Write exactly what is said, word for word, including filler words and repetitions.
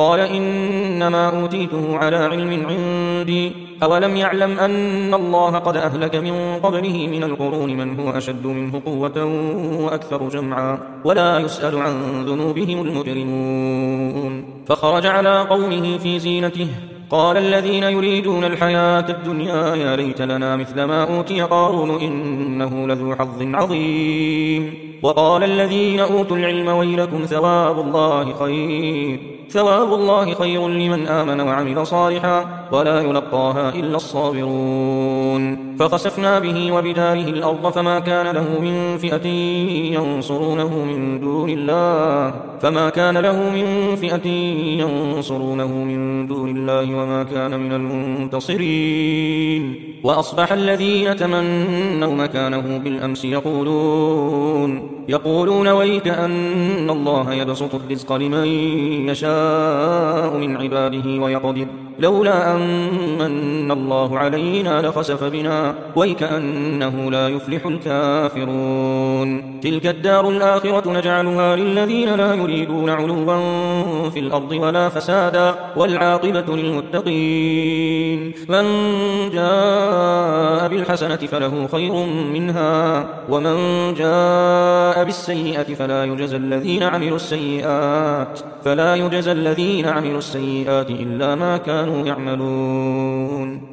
قال إنما أوتيته على علم عندي أولم يعلم أن الله قد أهلك من قبله من القرون من هو أشد منه قوة وأكثر جمعا ولا يسأل عن ذنوبهم المجرمون فخرج على قومه في زينته قال الذين يريدون الحياة الدنيا يا ليت لنا مثل ما أوتي قارون إنه لذو حظ عظيم وقال الذين أوتوا العلم ويلكم ثواب الله خير ثواب الله خير لمن آمن وعمل صالحا ولا يلقاها إلا الصابرون فخسفنا به وبداره الأرض فما كان له من فئة ينصرونه من دون الله فما كان له من فئة ينصرونه من دون الله وما كان من المنتصرين وأصبح الذين تمنوا مكانه بالأمس يقولون يقولون ويك أن الله يبسط الرزق لمن يشاء من عباده ويقدر لولا أمن الله علينا لخسف بنا ويكأنه لا يفلح الكافرون تلك الدار الآخرة نجعلها للذين لا يريدون علوا في الأرض ولا فسادا والعاقبة للمتقين من جاء بالحسنة فله خير منها ومن جاء بالسيئة فلا يجزى الذين عملوا السيئات فلا يجزى الذين عملوا السيئات إلا ما كانوا يعملون